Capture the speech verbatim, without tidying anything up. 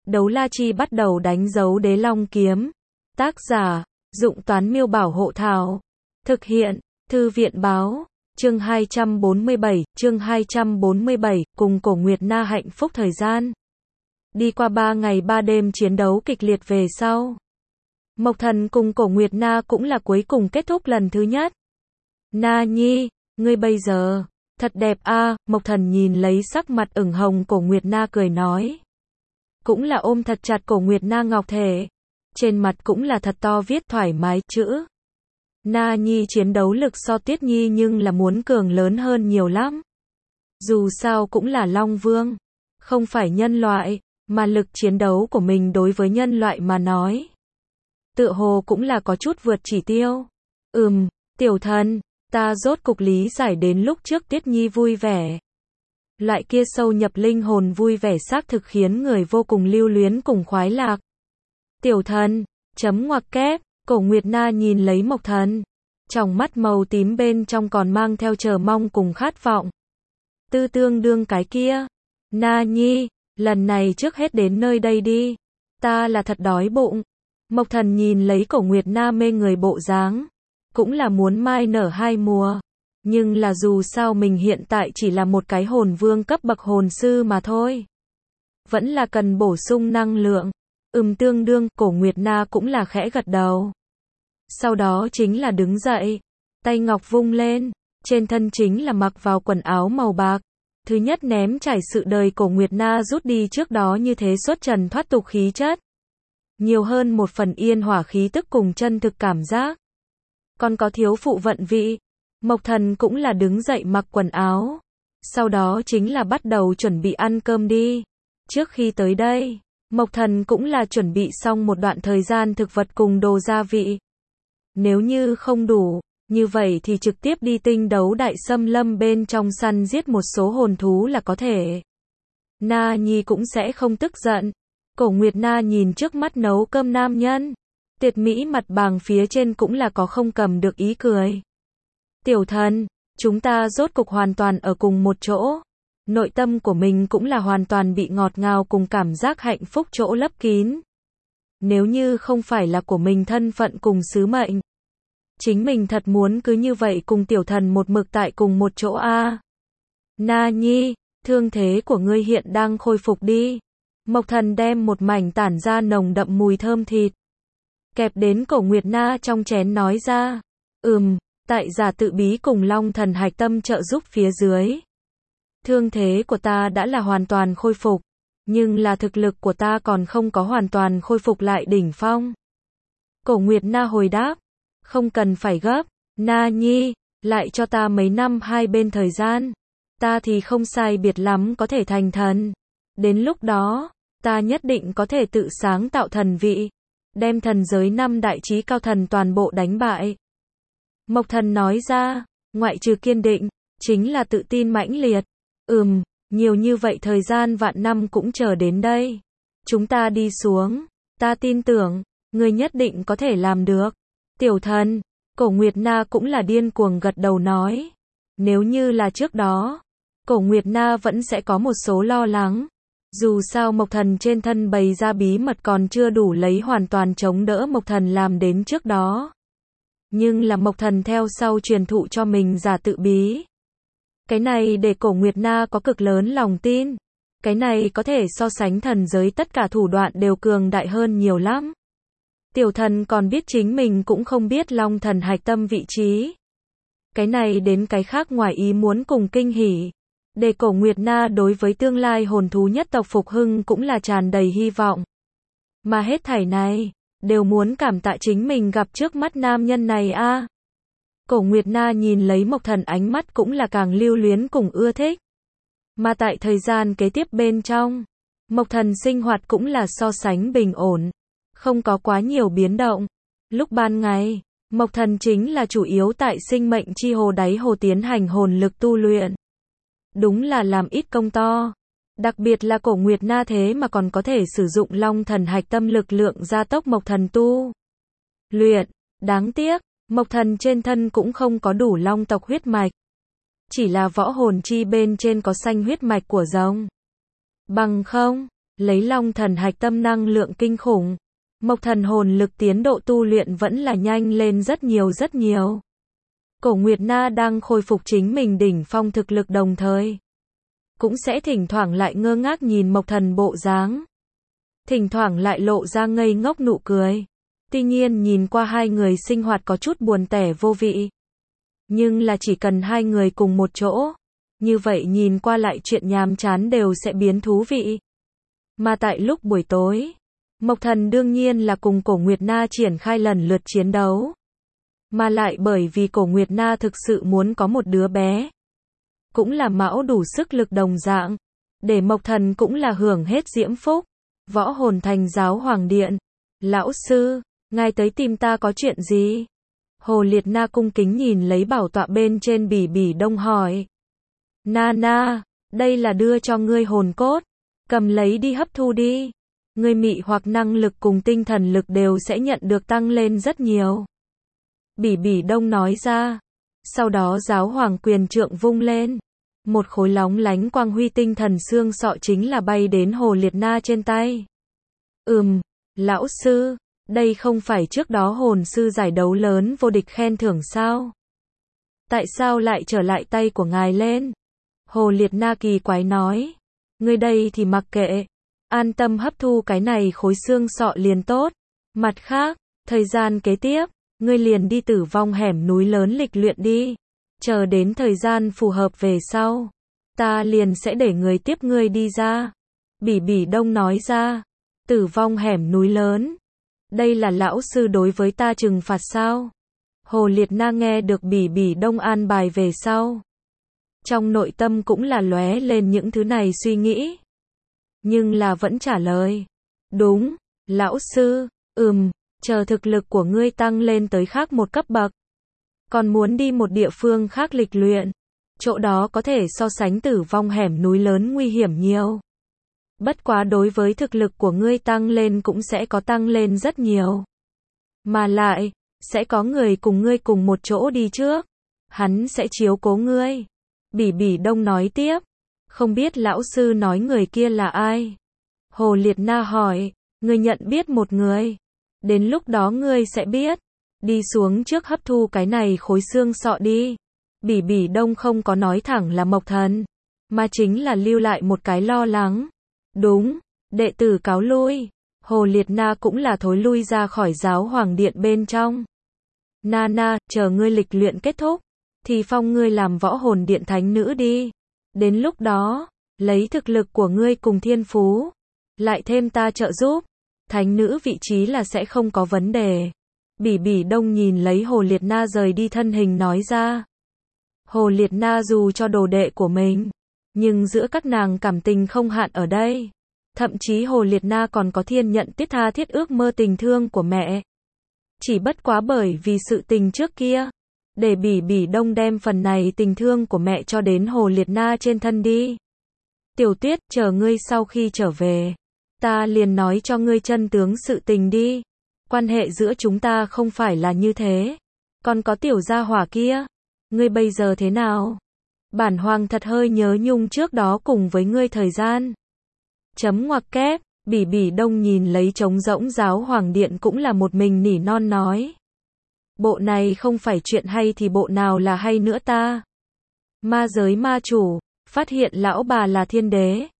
Đấu la chi bắt đầu đánh dấu đế long kiếm. Tác giả, Dụng Toán Miêu Bảo Hộ Thảo. Thực hiện, Thư viện Báo. Chương hai trăm bốn mươi bảy, chương hai trăm bốn mươi bảy, cùng Cổ Nguyệt Na hạnh phúc thời gian. Đi qua ba ngày ba đêm chiến đấu kịch liệt về sau. Mộc Thần cùng Cổ Nguyệt Na cũng là cuối cùng kết thúc lần thứ nhất. Na Nhi, ngươi bây giờ, thật đẹp a. Mộc Thần nhìn lấy sắc mặt ửng hồng Cổ Nguyệt Na cười nói. Cũng là ôm thật chặt Cổ Nguyệt Na ngọc thể. Trên mặt cũng là thật to viết thoải mái chữ. Na Nhi chiến đấu lực so Tiết Nhi nhưng là muốn cường lớn hơn nhiều lắm. Dù sao cũng là Long Vương, không phải nhân loại, mà lực chiến đấu của mình đối với nhân loại mà nói. Tựa hồ cũng là có chút vượt chỉ tiêu. Ừm, tiểu thần, ta rốt cục lý giải đến lúc trước Tiết Nhi vui vẻ. Loại kia sâu nhập linh hồn vui vẻ xác thực khiến người vô cùng lưu luyến cùng khoái lạc. Tiểu thần, chấm ngoặc kép, Cổ Nguyệt Na nhìn lấy Mộc Thần. Trong mắt màu tím bên trong còn mang theo chờ mong cùng khát vọng. Tư tương đương cái kia. Na Nhi, lần này trước hết đến nơi đây đi. Ta là thật đói bụng. Mộc Thần nhìn lấy Cổ Nguyệt Na mê người bộ dáng. Cũng là muốn mai nở hai mùa. Nhưng là dù sao mình hiện tại chỉ là một cái hồn vương cấp bậc hồn sư mà thôi. Vẫn là cần bổ sung năng lượng. Ừm tương đương, Cổ Nguyệt Na cũng là khẽ gật đầu. Sau đó chính là đứng dậy. Tay ngọc vung lên. Trên thân chính là mặc vào quần áo màu bạc. Thứ nhất ném trải sự đời Cổ Nguyệt Na rút đi trước đó như thế xuất trần thoát tục khí chất. Nhiều hơn một phần yên hỏa khí tức cùng chân thực cảm giác. Còn có thiếu phụ vận vị. Mộc Thần cũng là đứng dậy mặc quần áo. Sau đó chính là bắt đầu chuẩn bị ăn cơm đi. Trước khi tới đây, Mộc Thần cũng là chuẩn bị xong một đoạn thời gian thực vật cùng đồ gia vị. Nếu như không đủ, như vậy thì trực tiếp đi tinh đấu đại xâm lâm bên trong săn giết một số hồn thú là có thể. Na Nhi cũng sẽ không tức giận. Cổ Nguyệt Na nhìn trước mắt nấu cơm nam nhân. Tuyệt mỹ mặt bàng phía trên cũng là có không cầm được ý cười. Tiểu thần, chúng ta rốt cục hoàn toàn ở cùng một chỗ. Nội tâm của mình cũng là hoàn toàn bị ngọt ngào cùng cảm giác hạnh phúc chỗ lấp kín. Nếu như không phải là của mình thân phận cùng sứ mệnh. Chính mình thật muốn cứ như vậy cùng tiểu thần một mực tại cùng một chỗ a. À. Na Nhi, thương thế của ngươi hiện đang khôi phục đi. Mộc Thần đem một mảnh tản ra nồng đậm mùi thơm thịt. Kẹp đến Cổ Nguyệt Na trong chén nói ra. Ừm, tại giả tự bí cùng Long Thần hạch tâm trợ giúp phía dưới. Thương thế của ta đã là hoàn toàn khôi phục. Nhưng là thực lực của ta còn không có hoàn toàn khôi phục lại đỉnh phong. Cổ Nguyệt Na hồi đáp. Không cần phải gấp, Na Nhi, lại cho ta mấy năm hai bên thời gian. Ta thì không sai biệt lắm có thể thành thần. Đến lúc đó, ta nhất định có thể tự sáng tạo thần vị. Đem thần giới năm đại chí cao thần toàn bộ đánh bại. Mộc Thần nói ra, ngoại trừ kiên định, chính là tự tin mãnh liệt. Ừm, nhiều như vậy thời gian vạn năm cũng chờ đến đây. Chúng ta đi xuống, ta tin tưởng, ngươi nhất định có thể làm được. Tiểu thần, Cổ Nguyệt Na cũng là điên cuồng gật đầu nói. Nếu như là trước đó, Cổ Nguyệt Na vẫn sẽ có một số lo lắng. Dù sao Mộc Thần trên thân bày ra bí mật còn chưa đủ lấy hoàn toàn chống đỡ Mộc Thần làm đến trước đó. Nhưng là Mộc Thần theo sau truyền thụ cho mình giả tự bí. Cái này để Cổ Nguyệt Na có cực lớn lòng tin. Cái này có thể so sánh thần giới tất cả thủ đoạn đều cường đại hơn nhiều lắm. Tiểu thần còn biết chính mình cũng không biết Long Thần hạch tâm vị trí. Cái này đến cái khác ngoài ý muốn cùng kinh hỉ. Để Cổ Nguyệt Na đối với tương lai hồn thú nhất tộc phục hưng cũng là tràn đầy hy vọng. Mà hết thảy này, đều muốn cảm tạ chính mình gặp trước mắt nam nhân này a. À. Cổ Nguyệt Na nhìn lấy Mộc Thần ánh mắt cũng là càng lưu luyến cùng ưa thích. Mà tại thời gian kế tiếp bên trong, Mộc Thần sinh hoạt cũng là so sánh bình ổn. Không có quá nhiều biến động. Lúc ban ngày, Mộc Thần chính là chủ yếu tại sinh mệnh chi hồ đáy hồ tiến hành hồn lực tu luyện. Đúng là làm ít công to. Đặc biệt là Cổ Nguyệt Na thế mà còn có thể sử dụng Long Thần hạch tâm lực lượng gia tốc Mộc Thần tu luyện. Đáng tiếc, Mộc Thần trên thân cũng không có đủ long tộc huyết mạch. Chỉ là võ hồn chi bên trên có xanh huyết mạch của rồng. Bằng không, lấy Long Thần Hạch tâm năng lượng kinh khủng, Mộc Thần hồn lực tiến độ tu luyện vẫn là nhanh lên rất nhiều rất nhiều. Cổ Nguyệt Na đang khôi phục chính mình đỉnh phong thực lực đồng thời, cũng sẽ thỉnh thoảng lại ngơ ngác nhìn Mộc Thần bộ dáng, thỉnh thoảng lại lộ ra ngây ngốc nụ cười. Tuy nhiên nhìn qua hai người sinh hoạt có chút buồn tẻ vô vị, nhưng là chỉ cần hai người cùng một chỗ, như vậy nhìn qua lại chuyện nhàm chán đều sẽ biến thú vị. Mà tại lúc buổi tối, Mộc Thần đương nhiên là cùng Cổ Nguyệt Na triển khai lần lượt chiến đấu. Mà lại bởi vì Cổ Nguyệt Na thực sự muốn có một đứa bé, cũng là mão đủ sức lực đồng dạng, để Mộc Thần cũng là hưởng hết diễm phúc. Võ Hồn Thành Giáo Hoàng Điện, lão sư, ngài tới tìm ta có chuyện gì? Hồ Liệt Na cung kính nhìn lấy bảo tọa bên trên Bỉ Bỉ Đông hỏi. Na na, đây là đưa cho ngươi hồn cốt, cầm lấy đi hấp thu đi. Ngươi mị hoặc năng lực cùng tinh thần lực đều sẽ nhận được tăng lên rất nhiều. Bỉ Bỉ Đông nói ra. Sau đó Giáo Hoàng quyền trượng vung lên. Một khối lóng lánh quang huy tinh thần xương sọ chính là bay đến Hồ Liệt Na trên tay. Ừm, lão sư, đây không phải trước đó hồn sư giải đấu lớn vô địch khen thưởng sao? Tại sao lại trở lại tay của ngài lên? Hồ Liệt Na kỳ quái nói. Ngươi đây thì mặc kệ, an tâm hấp thu cái này khối xương sọ liền tốt. Mặt khác, thời gian kế tiếp, ngươi liền đi Tử Vong hẻm núi lớn lịch luyện đi. Chờ đến thời gian phù hợp về sau, ta liền sẽ để người tiếp ngươi đi ra. Bỉ Bỉ Đông nói ra. Tử Vong hẻm núi lớn. Đây là lão sư đối với ta trừng phạt sao? Hồ Liệt Na nghe được Bỉ Bỉ Đông an bài về sau, trong nội tâm cũng là lóe lên những thứ này suy nghĩ. Nhưng là vẫn trả lời. Đúng, lão sư, ừm, chờ thực lực của ngươi tăng lên tới khác một cấp bậc. Còn muốn đi một địa phương khác lịch luyện. Chỗ đó có thể so sánh Tử Vong hẻm núi lớn nguy hiểm nhiều. Bất quá đối với thực lực của ngươi tăng lên cũng sẽ có tăng lên rất nhiều. Mà lại, sẽ có người cùng ngươi cùng một chỗ đi trước. Hắn sẽ chiếu cố ngươi. Bỉ Bỉ Đông nói tiếp. Không biết lão sư nói người kia là ai? Hồ Liệt Na hỏi. Ngươi nhận biết một người. Đến lúc đó ngươi sẽ biết. Đi xuống trước hấp thu cái này khối xương sọ đi. Bỉ Bỉ Đông không có nói thẳng là Mộc Thần, mà chính là lưu lại một cái lo lắng. Đúng, đệ tử cáo lui. Hồ Liệt Na cũng là thối lui ra khỏi Giáo Hoàng Điện bên trong. Na na, chờ ngươi lịch luyện kết thúc, thì phong ngươi làm Võ Hồn Điện thánh nữ đi. Đến lúc đó, lấy thực lực của ngươi cùng thiên phú, lại thêm ta trợ giúp, thánh nữ vị trí là sẽ không có vấn đề. Bỉ Bỉ Đông nhìn lấy Hồ Liệt Na rời đi thân hình nói ra. Hồ Liệt Na dù cho đồ đệ của mình, nhưng giữa các nàng cảm tình không hạn ở đây. Thậm chí Hồ Liệt Na còn có thiên nhận tiết tha thiết ước mơ tình thương của mẹ. Chỉ bất quá bởi vì sự tình trước kia, để Bỉ Bỉ Đông đem phần này tình thương của mẹ cho đến Hồ Liệt Na trên thân đi. Tiểu Tuyết, chờ ngươi sau khi trở về, ta liền nói cho ngươi chân tướng sự tình đi. Quan hệ giữa chúng ta không phải là như thế. Còn có tiểu gia hỏa kia, ngươi bây giờ thế nào? Bản hoàng thật hơi nhớ nhung trước đó cùng với ngươi thời gian. Chấm ngoặc kép, Bỉ Bỉ Đông nhìn lấy trống rỗng Giáo Hoàng Điện cũng là một mình nỉ non nói. Bộ này không phải chuyện hay thì bộ nào là hay nữa ta? Ma giới ma chủ, phát hiện lão bà là thiên đế.